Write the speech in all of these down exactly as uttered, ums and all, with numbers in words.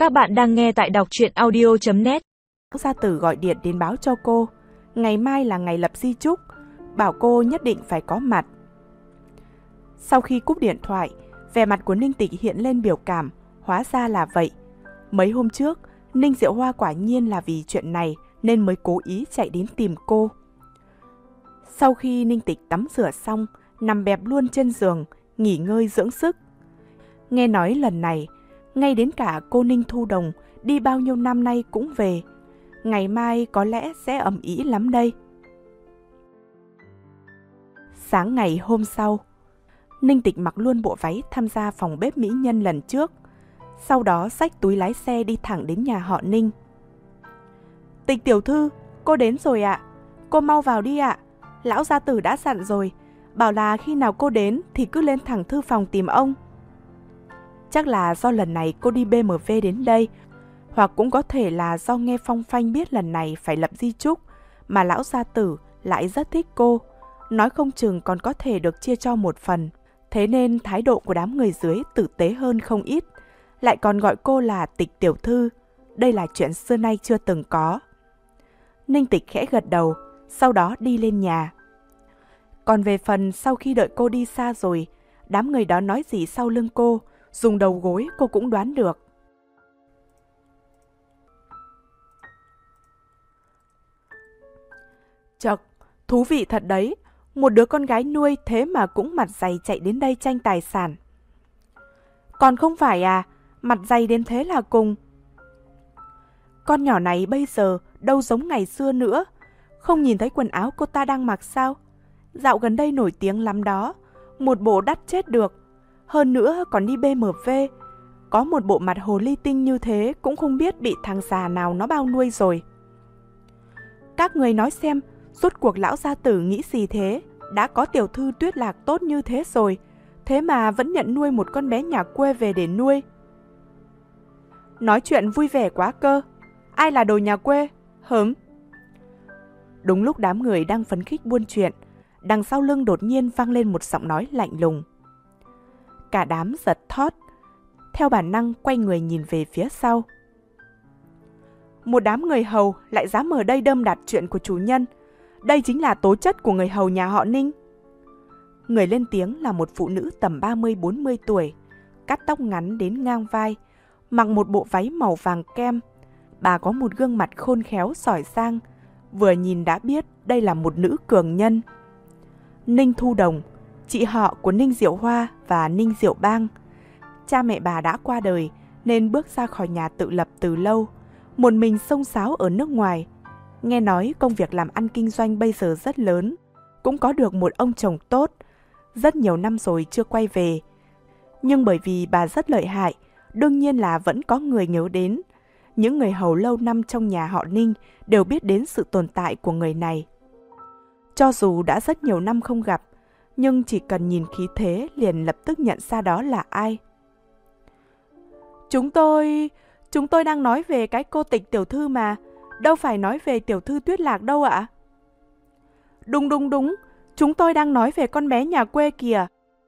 Các bạn đang nghe tại đọc truyện audio chấm net. Gia Tử gọi điện đến báo cho cô, ngày mai là ngày lập di chúc, bảo cô nhất định phải có mặt. Sau khi cúp điện thoại, vẻ mặt của Ninh Tịch hiện lên biểu cảm, hóa ra là vậy. Mấy hôm trước, Ninh Diệu Hoa quả nhiên là vì chuyện này nên mới cố ý chạy đến tìm cô. Sau khi Ninh Tịch tắm rửa xong, nằm bẹp luôn trên giường, nghỉ ngơi dưỡng sức. Nghe nói lần này, ngay đến cả cô Ninh Thu Đồng đi bao nhiêu năm nay cũng về. Ngày mai có lẽ sẽ ầm ĩ lắm đây. Sáng ngày hôm sau, Ninh Tịch mặc luôn bộ váy tham gia phòng bếp mỹ nhân lần trước. Sau đó xách túi lái xe đi thẳng đến nhà họ Ninh. Tịch tiểu thư, cô đến rồi ạ. Cô mau vào đi ạ. Lão gia tử đã dặn rồi, bảo là khi nào cô đến thì cứ lên thẳng thư phòng tìm ông. Chắc là do lần này cô đi bê em vê đến đây, hoặc cũng có thể là do nghe phong phanh biết lần này phải lập di chúc, mà lão gia tử lại rất thích cô, nói không chừng còn có thể được chia cho một phần. Thế nên thái độ của đám người dưới tử tế hơn không ít, lại còn gọi cô là Tịch tiểu thư. Đây là chuyện xưa nay chưa từng có. Ninh Tịch khẽ gật đầu, sau đó đi lên nhà. Còn về phần sau khi đợi cô đi xa rồi, đám người đó nói gì sau lưng cô, dùng đầu gối cô cũng đoán được. Chật, thú vị thật đấy, một đứa con gái nuôi thế mà cũng mặt dày chạy đến đây tranh tài sản. Còn không phải à, mặt dày đến thế là cùng. Con nhỏ này bây giờ đâu giống ngày xưa nữa, không nhìn thấy quần áo cô ta đang mặc sao? Dạo gần đây nổi tiếng lắm đó, một bộ đắt chết được. Hơn nữa còn đi bê em vê, có một bộ mặt hồ ly tinh như thế cũng không biết bị thằng già nào nó bao nuôi rồi. Các người nói xem, rốt cuộc lão gia tử nghĩ gì thế? Đã có tiểu thư Tuyết Lạc tốt như thế rồi, thế mà vẫn nhận nuôi một con bé nhà quê về để nuôi. Nói chuyện vui vẻ quá cơ, ai là đồ nhà quê, hửm? Đúng lúc đám người đang phấn khích buôn chuyện, đằng sau lưng đột nhiên vang lên một giọng nói lạnh lùng. Cả đám giật thót, theo bản năng quay người nhìn về phía sau. Một đám người hầu lại dám ở đây đâm đặt chuyện của chủ nhân. Đây chính là tố chất của người hầu nhà họ Ninh. Người lên tiếng là một phụ nữ tầm ba mươi bốn mươi tuổi, cắt tóc ngắn đến ngang vai, mặc một bộ váy màu vàng kem. Bà có một gương mặt khôn khéo giỏi giang, vừa nhìn đã biết đây là một nữ cường nhân. Ninh Thu Đồng, chị họ của Ninh Diệu Hoa và Ninh Diệu Bang. Cha mẹ bà đã qua đời nên bước ra khỏi nhà tự lập từ lâu, một mình xông xáo ở nước ngoài. Nghe nói công việc làm ăn kinh doanh bây giờ rất lớn, cũng có được một ông chồng tốt. Rất nhiều năm rồi chưa quay về. Nhưng bởi vì bà rất lợi hại, đương nhiên là vẫn có người nhớ đến. Những người hầu lâu năm trong nhà họ Ninh đều biết đến sự tồn tại của người này. Cho dù đã rất nhiều năm không gặp, nhưng chỉ cần nhìn khí thế liền lập tức nhận ra đó là ai. Chúng tôi... Chúng tôi đang nói về cái cô Tịch tiểu thư mà, đâu phải nói về tiểu thư Tuyết Lạc đâu ạ. Đúng đúng đúng, chúng tôi đang nói về con bé nhà quê kìa.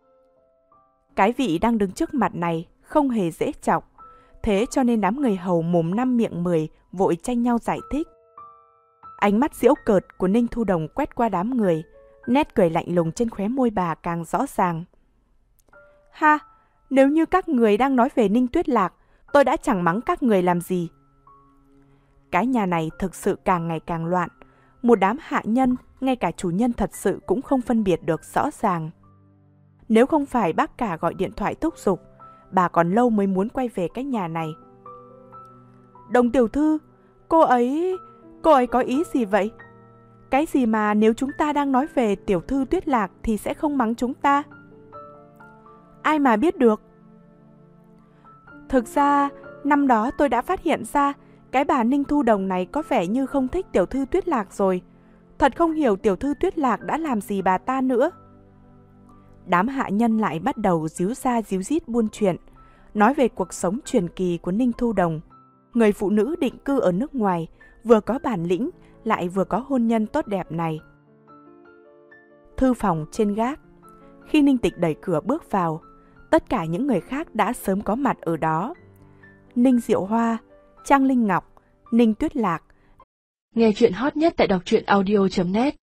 Cái vị đang đứng trước mặt này không hề dễ chọc, thế cho nên đám người hầu mồm năm miệng mười vội tranh nhau giải thích. Ánh mắt giễu cợt của Ninh Thu Đồng quét qua đám người, nét cười lạnh lùng trên khóe môi bà càng rõ ràng. Ha, nếu như các người đang nói về Ninh Tuyết Lạc, tôi đã chẳng mắng các người làm gì. Cái nhà này thực sự càng ngày càng loạn, một đám hạ nhân, ngay cả chủ nhân thật sự cũng không phân biệt được rõ ràng. Nếu không phải bác cả gọi điện thoại thúc giục, bà còn lâu mới muốn quay về cái nhà này. Đồng tiểu thư, cô ấy... cô ấy có ý gì vậy? Cái gì mà nếu chúng ta đang nói về tiểu thư Tuyết Lạc thì sẽ không mắng chúng ta? Ai mà biết được? Thực ra, năm đó tôi đã phát hiện ra cái bà Ninh Thu Đồng này có vẻ như không thích tiểu thư Tuyết Lạc rồi. Thật không hiểu tiểu thư Tuyết Lạc đã làm gì bà ta nữa. Đám hạ nhân lại bắt đầu díu ra díu dít buôn chuyện, nói về cuộc sống truyền kỳ của Ninh Thu Đồng. Người phụ nữ định cư ở nước ngoài, vừa có bản lĩnh, lại vừa có hôn nhân tốt đẹp này. Thư phòng trên gác. Khi Ninh Tịch đẩy cửa bước vào, tất cả những người khác đã sớm có mặt ở đó. Ninh Diệu Hoa, Trang Linh Ngọc, Ninh Tuyết Lạc. Nghe chuyện hot nhất tại đọc truyện audio chấm net.